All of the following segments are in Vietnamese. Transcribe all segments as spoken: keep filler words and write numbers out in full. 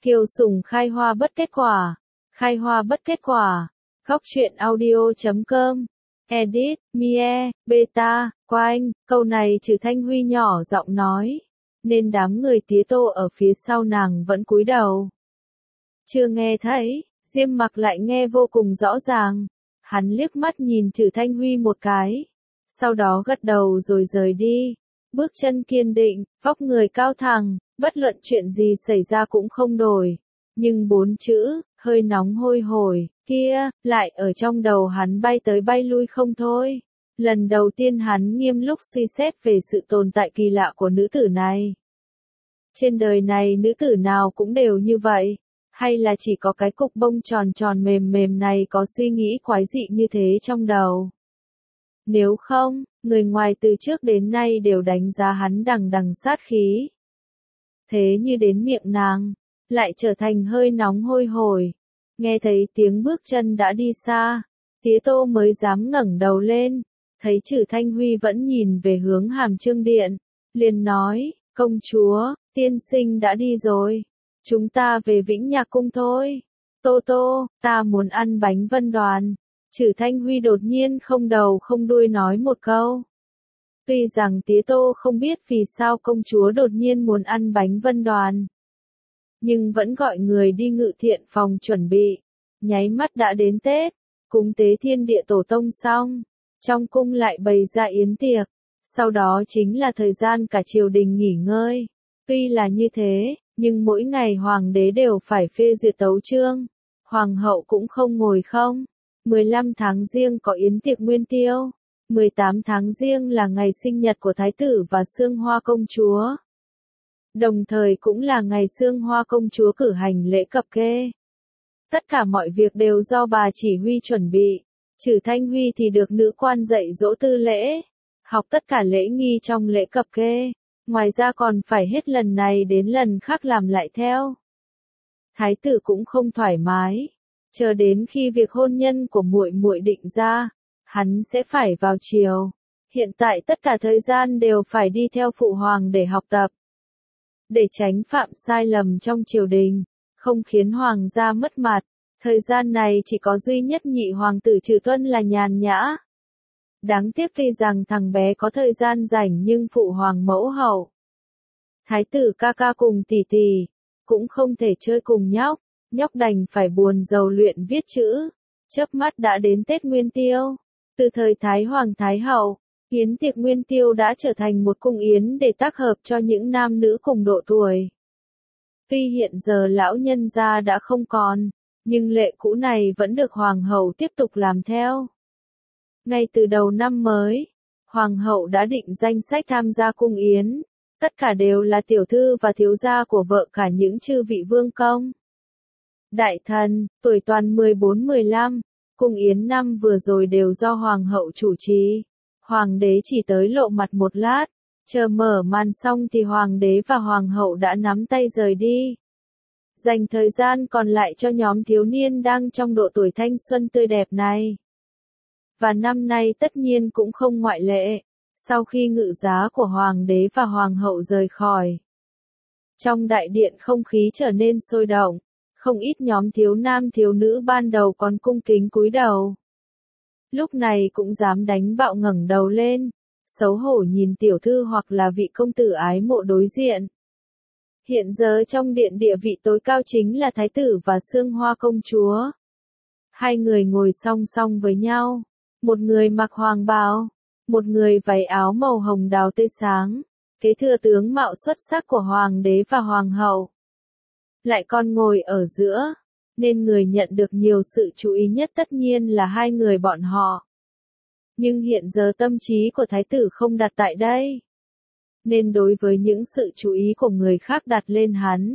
Kiều Sùng khai hoa bất kết quả. Khai hoa bất kết quả. Góc truyện audio chấm com. Edit, Mie, Beta, Quanh. Câu này Trừ Thanh Huy nhỏ giọng nói. Nên đám người tía tô ở phía sau nàng vẫn cúi đầu. Chưa nghe thấy, Diêm Mặc lại nghe vô cùng rõ ràng. Hắn liếc mắt nhìn Trừ Thanh Huy một cái. Sau đó gật đầu rồi rời đi. Bước chân kiên định, vóc người cao thẳng, bất luận chuyện gì xảy ra cũng không đổi. Nhưng bốn chữ, hơi nóng hôi hổi, kia, lại ở trong đầu hắn bay tới bay lui không thôi. Lần đầu tiên hắn nghiêm lúc suy xét về sự tồn tại kỳ lạ của nữ tử này. Trên đời này nữ tử nào cũng đều như vậy, hay là chỉ có cái cục bông tròn tròn mềm mềm này có suy nghĩ quái dị như thế trong đầu. Nếu không, người ngoài từ trước đến nay đều đánh giá hắn đằng đằng sát khí. Thế như đến miệng nàng, lại trở thành hơi nóng hôi hổi. Nghe thấy tiếng bước chân đã đi xa, tía tô mới dám ngẩng đầu lên, thấy Trừ Thanh Huy vẫn nhìn về hướng Hàm Chương Điện, liền nói, công chúa, tiên sinh đã đi rồi, chúng ta về Vĩnh Nhạc Cung thôi. Tô tô, ta muốn ăn bánh vân đoàn. Trừ Thanh Huy đột nhiên không đầu không đuôi nói một câu. Tuy rằng tía tô không biết vì sao công chúa đột nhiên muốn ăn bánh vân đoàn, nhưng vẫn gọi người đi ngự thiện phòng chuẩn bị. Nháy mắt đã đến Tết, cúng tế thiên địa tổ tông xong, trong cung lại bày ra yến tiệc, sau đó chính là thời gian cả triều đình nghỉ ngơi. Tuy là như thế, nhưng mỗi ngày hoàng đế đều phải phê duyệt tấu chương, hoàng hậu cũng không ngồi không. mười lăm tháng Giêng có yến tiệc nguyên tiêu, mười tám tháng Giêng là ngày sinh nhật của thái tử và Sương Hoa công chúa. Đồng thời cũng là ngày Sương Hoa công chúa cử hành lễ cập kê. Tất cả mọi việc đều do bà chỉ huy chuẩn bị. Trừ Thanh Huy thì được nữ quan dạy dỗ tư lễ, học tất cả lễ nghi trong lễ cập kê, ngoài ra còn phải hết lần này đến lần khác làm lại theo. Thái tử cũng không thoải mái, chờ đến khi việc hôn nhân của muội muội định ra, hắn sẽ phải vào triều. Hiện tại tất cả thời gian đều phải đi theo phụ hoàng để học tập, để tránh phạm sai lầm trong triều đình, không khiến hoàng gia mất mặt. Thời gian này chỉ có duy nhất nhị hoàng tử Trừ Tuân là nhàn nhã. Đáng tiếc tuy rằng thằng bé có thời gian rảnh nhưng phụ hoàng mẫu hậu, thái tử ca ca cùng tỷ tỷ, cũng không thể chơi cùng nhóc, nhóc đành phải buồn rầu luyện viết chữ. Chớp mắt đã đến Tết Nguyên Tiêu. Từ thời Thái Hoàng Thái Hậu, yến tiệc Nguyên Tiêu đã trở thành một cung yến để tác hợp cho những nam nữ cùng độ tuổi. Tuy hiện giờ lão nhân gia đã không còn, nhưng lệ cũ này vẫn được hoàng hậu tiếp tục làm theo. Ngay từ đầu năm mới, hoàng hậu đã định danh sách tham gia cung yến, tất cả đều là tiểu thư và thiếu gia của vợ cả những chư vị vương công. Đại thần, tuổi toàn mười bốn mười lăm, cung yến năm vừa rồi đều do hoàng hậu chủ trì. Hoàng đế chỉ tới lộ mặt một lát, chờ mở màn xong thì hoàng đế và hoàng hậu đã nắm tay rời đi. Dành thời gian còn lại cho nhóm thiếu niên đang trong độ tuổi thanh xuân tươi đẹp này. Và năm nay tất nhiên cũng không ngoại lệ, sau khi ngự giá của hoàng đế và hoàng hậu rời khỏi. Trong đại điện không khí trở nên sôi động, không ít nhóm thiếu nam thiếu nữ ban đầu còn cung kính cúi đầu. Lúc này cũng dám đánh bạo ngẩng đầu lên, xấu hổ nhìn tiểu thư hoặc là vị công tử ái mộ đối diện. Hiện giờ trong điện địa vị tối cao chính là thái tử và Sương Hoa công chúa. Hai người ngồi song song với nhau, một người mặc hoàng bào, một người váy áo màu hồng đào tươi sáng, kế thừa tướng mạo xuất sắc của hoàng đế và hoàng hậu. Lại còn ngồi ở giữa, nên người nhận được nhiều sự chú ý nhất tất nhiên là hai người bọn họ. Nhưng hiện giờ tâm trí của thái tử không đặt tại đây, nên đối với những sự chú ý của người khác đặt lên hắn,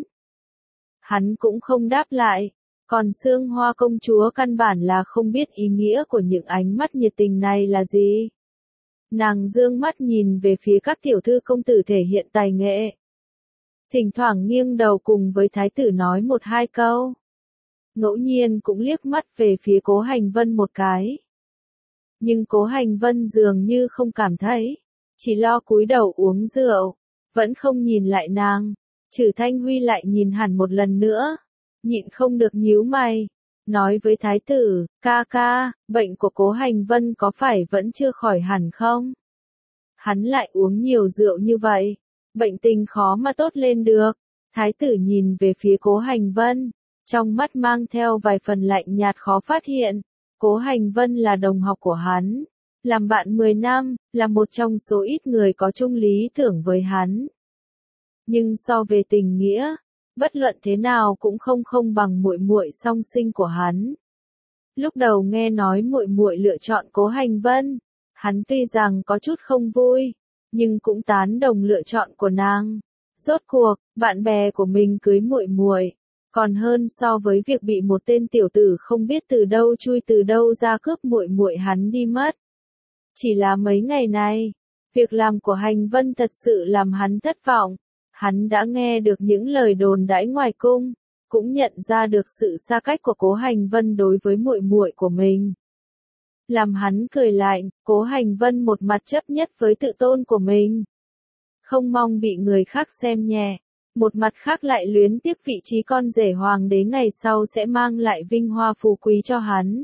hắn cũng không đáp lại. Còn Sương Hoa công chúa căn bản là không biết ý nghĩa của những ánh mắt nhiệt tình này là gì. Nàng dương mắt nhìn về phía các tiểu thư công tử thể hiện tài nghệ, thỉnh thoảng nghiêng đầu cùng với thái tử nói một hai câu. Ngẫu nhiên cũng liếc mắt về phía Cố Hành Vân một cái. Nhưng Cố Hành Vân dường như không cảm thấy, chỉ lo cúi đầu uống rượu, vẫn không nhìn lại nàng. Trử Thanh Huy lại nhìn hẳn một lần nữa, nhịn không được nhíu mày, nói với thái tử, ca ca, bệnh của Cố Hành Vân có phải vẫn chưa khỏi hẳn không? Hắn lại uống nhiều rượu như vậy, bệnh tình khó mà tốt lên được. Thái tử nhìn về phía Cố Hành Vân, trong mắt mang theo vài phần lạnh nhạt khó phát hiện. Cố Hành Vân là đồng học của hắn, làm bạn mười năm, là một trong số ít người có chung lý tưởng với hắn. Nhưng so về tình nghĩa, bất luận thế nào cũng không không bằng muội muội song sinh của hắn. Lúc đầu nghe nói muội muội lựa chọn Cố Hành Vân, hắn tuy rằng có chút không vui, nhưng cũng tán đồng lựa chọn của nàng. Rốt cuộc, bạn bè của mình cưới muội muội, còn hơn so với việc bị một tên tiểu tử không biết từ đâu chui từ đâu ra cướp muội muội hắn đi mất. Chỉ là mấy ngày này, việc làm của Hành Vân thật sự làm hắn thất vọng. Hắn đã nghe được những lời đồn đãi ngoài cung, cũng nhận ra được sự xa cách của Cố Hành Vân đối với muội muội của mình. Làm hắn cười lạnh, Cố Hành Vân một mặt chấp nhất với tự tôn của mình, không mong bị người khác xem nhẹ, một mặt khác lại luyến tiếc vị trí con rể hoàng đế ngày sau sẽ mang lại vinh hoa phú quý cho hắn.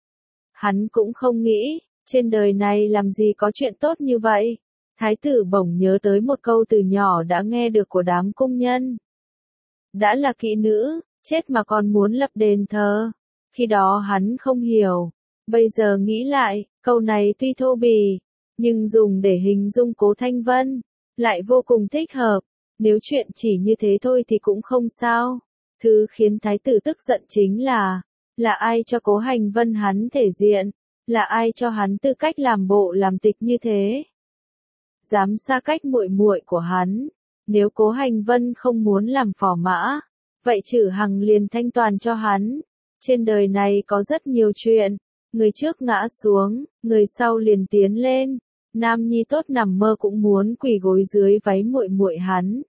Hắn cũng không nghĩ, trên đời này làm gì có chuyện tốt như vậy. Thái tử bỗng nhớ tới một câu từ nhỏ đã nghe được của đám cung nhân. Đã là kỹ nữ, chết mà còn muốn lập đền thờ. Khi đó hắn không hiểu. Bây giờ nghĩ lại, câu này tuy thô bỉ, nhưng dùng để hình dung Cố Thanh Vân, lại vô cùng thích hợp. Nếu chuyện chỉ như thế thôi thì cũng không sao. Thứ khiến thái tử tức giận chính là, là ai cho Cố Hành Vân hắn thể diện, là ai cho hắn tư cách làm bộ làm tịch như thế. Dám xa cách muội muội của hắn, nếu Cố Hành Vân không muốn làm phò mã, vậy Trử Hằng liền thanh toàn cho hắn. Trên đời này có rất nhiều chuyện, người trước ngã xuống, người sau liền tiến lên. Nam nhi tốt nằm mơ cũng muốn quỳ gối dưới váy muội muội hắn.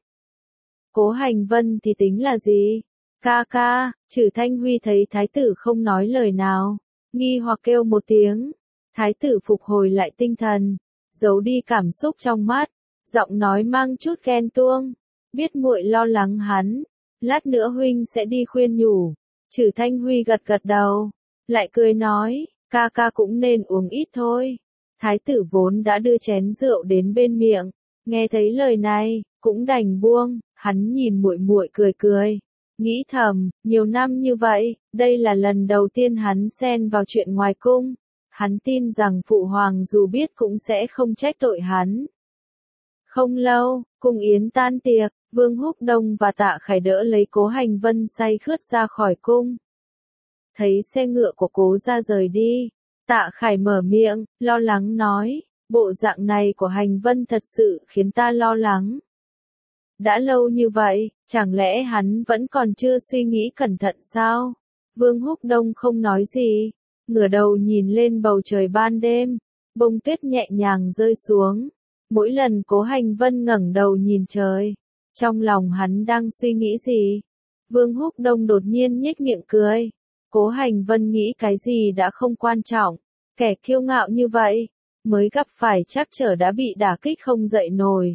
Cố Hành Vân thì tính là gì? Ca ca, Trử Thanh Huy thấy thái tử không nói lời nào, nghi hoặc kêu một tiếng. Thái tử phục hồi lại tinh thần, giấu đi cảm xúc trong mắt, giọng nói mang chút ghen tuông, biết muội lo lắng hắn, lát nữa huynh sẽ đi khuyên nhủ. Trử Thanh Huy gật gật đầu, lại cười nói, ca ca cũng nên uống ít thôi. Thái tử vốn đã đưa chén rượu đến bên miệng, nghe thấy lời này, cũng đành buông. Hắn nhìn muội muội cười cười, nghĩ thầm, nhiều năm như vậy, đây là lần đầu tiên hắn xen vào chuyện ngoài cung. Hắn tin rằng phụ hoàng dù biết cũng sẽ không trách tội hắn. Không lâu, cung yến tan tiệc, Vương Húc Đông và Tạ Khải đỡ lấy Cố Hành Vân say khướt ra khỏi cung. Thấy xe ngựa của Cố gia rời đi, Tạ Khải mở miệng, lo lắng nói, bộ dạng này của Hành Vân thật sự khiến ta lo lắng. Đã lâu như vậy, chẳng lẽ hắn vẫn còn chưa suy nghĩ cẩn thận sao? Vương Húc Đông không nói gì, ngửa đầu nhìn lên bầu trời ban đêm, bông tuyết nhẹ nhàng rơi xuống. Mỗi lần Cố Hành Vân ngẩng đầu nhìn trời, trong lòng hắn đang suy nghĩ gì? Vương Húc Đông đột nhiên nhếch miệng cười. Cố Hành Vân nghĩ cái gì đã không quan trọng, kẻ kiêu ngạo như vậy, mới gặp phải trắc trở đã bị đả kích không dậy nổi.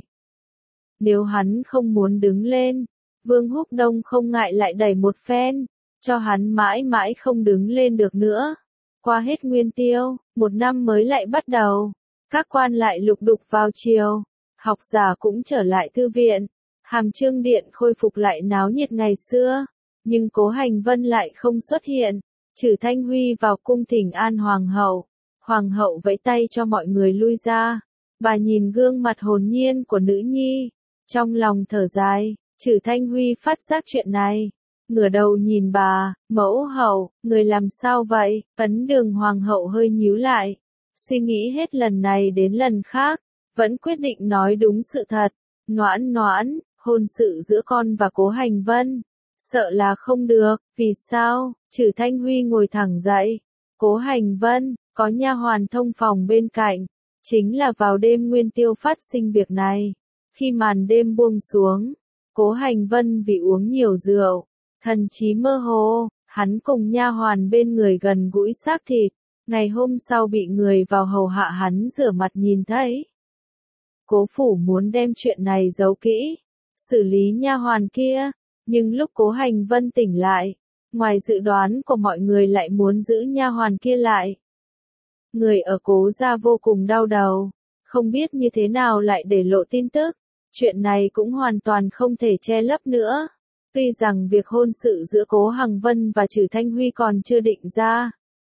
Nếu hắn không muốn đứng lên, Vương Húc Đông không ngại lại đẩy một phen, cho hắn mãi mãi không đứng lên được nữa. Qua hết nguyên tiêu, một năm mới lại bắt đầu, các quan lại lục đục vào triều, học giả cũng trở lại thư viện, Hàm Chương Điện khôi phục lại náo nhiệt ngày xưa, nhưng Cố Hành Vân lại không xuất hiện. Trử Thanh Huy vào cung thỉnh an hoàng hậu, hoàng hậu vẫy tay cho mọi người lui ra. Bà nhìn gương mặt hồn nhiên của nữ nhi, trong lòng thở dài. Trử Thanh Huy phát giác chuyện này, ngửa đầu nhìn bà, mẫu hậu, người làm sao vậy? Ấn Đường hoàng hậu hơi nhíu lại, suy nghĩ hết lần này đến lần khác, vẫn quyết định nói đúng sự thật. Noãn noãn, hôn sự giữa con và Cố Hành Vân, sợ là không được. Vì sao? Trử Thanh Huy ngồi thẳng dậy. Cố Hành Vân, có nha hoàn thông phòng bên cạnh, chính là vào đêm nguyên tiêu phát sinh việc này. Khi màn đêm buông xuống, Cố Hành Vân vì uống nhiều rượu, thần trí mơ hồ, hắn cùng nha hoàn bên người gần gũi xác thịt. Ngày hôm sau bị người vào hầu hạ hắn rửa mặt nhìn thấy. Cố phủ muốn đem chuyện này giấu kỹ, xử lý nha hoàn kia, nhưng lúc Cố Hành Vân tỉnh lại, ngoài dự đoán của mọi người lại muốn giữ nha hoàn kia lại. Người ở Cố gia vô cùng đau đầu, không biết như thế nào lại để lộ tin tức, chuyện này cũng hoàn toàn không thể che lấp nữa. Tuy rằng việc hôn sự giữa Cố Hành Vân và Trử Thanh Huy còn chưa định ra,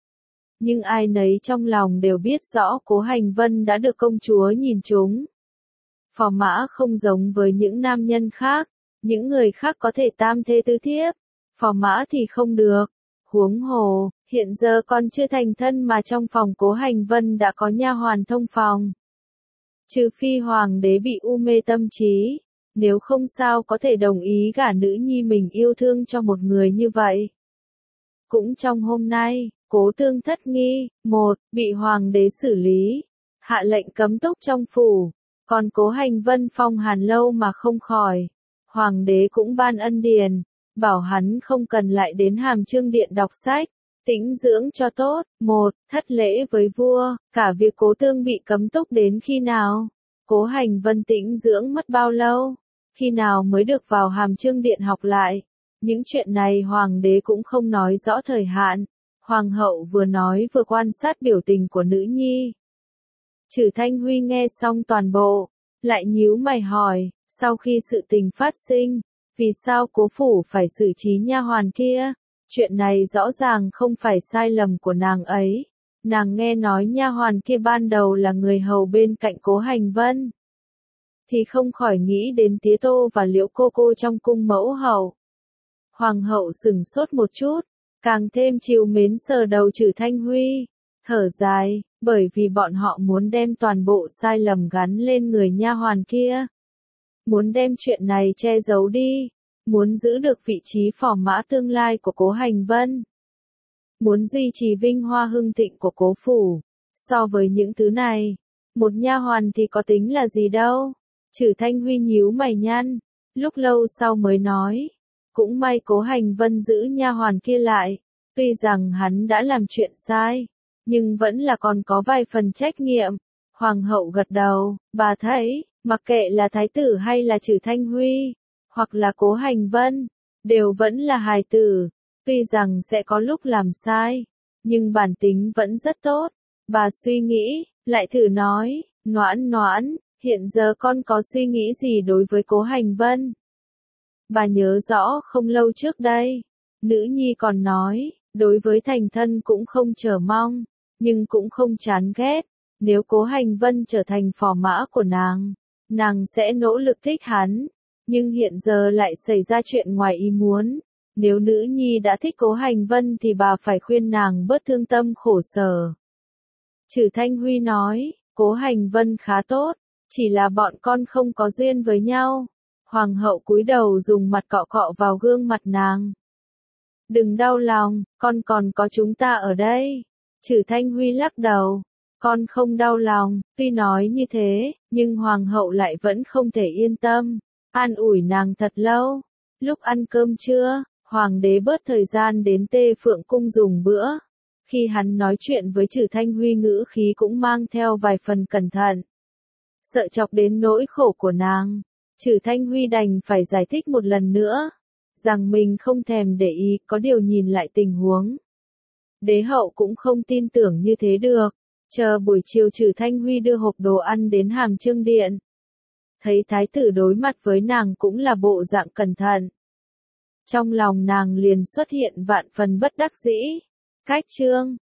nhưng ai nấy trong lòng đều biết rõ Cố Hành Vân đã được công chúa nhìn trúng. Phò Mã không giống với những nam nhân khác, những người khác có thể tam thê tứ thiếp, Phò Mã thì không được. Huống hồ, hiện giờ còn chưa thành thân mà trong phòng Cố Hành Vân đã có nha hoàn thông phòng. Trừ phi hoàng đế bị u mê tâm trí, nếu không sao có thể đồng ý gả nữ nhi mình yêu thương cho một người như vậy. Cũng trong hôm nay, Cố Tương thất nghi, một, bị hoàng đế xử lý, hạ lệnh cấm túc trong phủ, còn Cố Hành Vân phong hàn lâu mà không khỏi. Hoàng đế cũng ban ân điền, bảo hắn không cần lại đến Hàm Chương Điện đọc sách, tĩnh dưỡng cho tốt. Một, thất lễ với vua, cả việc Cố Tương bị cấm túc đến khi nào? Cố Hành Vân tĩnh dưỡng mất bao lâu? Khi nào mới được vào Hàm Chương Điện học lại? Những chuyện này hoàng đế cũng không nói rõ thời hạn. Hoàng hậu vừa nói vừa quan sát biểu tình của nữ nhi. Trử Thanh Huy nghe xong toàn bộ, lại nhíu mày hỏi, sau khi sự tình phát sinh, vì sao Cố phủ phải xử trí nha hoàn kia? Chuyện này rõ ràng không phải sai lầm của nàng ấy. Nàng nghe nói nha hoàn kia ban đầu là người hầu bên cạnh Cố Hành Vân, thì không khỏi nghĩ đến Tía Tô và Liễu cô cô trong cung mẫu hậu. Hoàng hậu sửng sốt một chút, càng thêm trìu mến sờ đầu Trử Thanh Huy, thở dài, bởi vì bọn họ muốn đem toàn bộ sai lầm gắn lên người nha hoàn kia. Muốn đem chuyện này che giấu đi, muốn giữ được vị trí phò mã tương lai của Cố Hành Vân, muốn duy trì vinh hoa hưng thịnh của Cố phủ. So với những thứ này, một nha hoàn thì có tính là gì đâu. Trử Thanh Huy nhíu mày nhăn, lúc lâu sau mới nói, cũng may Cố Hành Vân giữ nha hoàn kia lại, tuy rằng hắn đã làm chuyện sai, nhưng vẫn là còn có vài phần trách nhiệm. Hoàng hậu gật đầu, bà thấy, mặc kệ là thái tử hay là Trử Thanh Huy, hoặc là Cố Hành Vân, đều vẫn là hài tử, tuy rằng sẽ có lúc làm sai, nhưng bản tính vẫn rất tốt. Bà suy nghĩ, lại thử nói, Noãn Noãn, hiện giờ con có suy nghĩ gì đối với Cố Hành Vân? Bà nhớ rõ không lâu trước đây, nữ nhi còn nói, đối với thành thân cũng không chờ mong, nhưng cũng không chán ghét. Nếu Cố Hành Vân trở thành phò mã của nàng, nàng sẽ nỗ lực thích hắn. Nhưng hiện giờ lại xảy ra chuyện ngoài ý muốn. Nếu nữ nhi đã thích Cố Hành Vân thì bà phải khuyên nàng bớt thương tâm khổ sở. Trử Thanh Huy nói, Cố Hành Vân khá tốt, chỉ là bọn con không có duyên với nhau. Hoàng hậu cúi đầu dùng mặt cọ cọ vào gương mặt nàng. Đừng đau lòng, con còn có chúng ta ở đây. Trử Thanh Huy lắc đầu, con không đau lòng. Tuy nói như thế, nhưng hoàng hậu lại vẫn không thể yên tâm, an ủi nàng thật lâu. Lúc ăn cơm trưa, hoàng đế bớt thời gian đến Tê Phượng cung dùng bữa. Khi hắn nói chuyện với Trử Thanh Huy ngữ khí cũng mang theo vài phần cẩn thận, sợ chọc đến nỗi khổ của nàng. Trử Thanh Huy đành phải giải thích một lần nữa, rằng mình không thèm để ý, có điều nhìn lại tình huống. Đế hậu cũng không tin tưởng như thế được. Chờ buổi chiều Trử Thanh Huy đưa hộp đồ ăn đến Hàm Chương Điện, thấy thái tử đối mặt với nàng cũng là bộ dạng cẩn thận, trong lòng nàng liền xuất hiện vạn phần bất đắc dĩ. Cách chương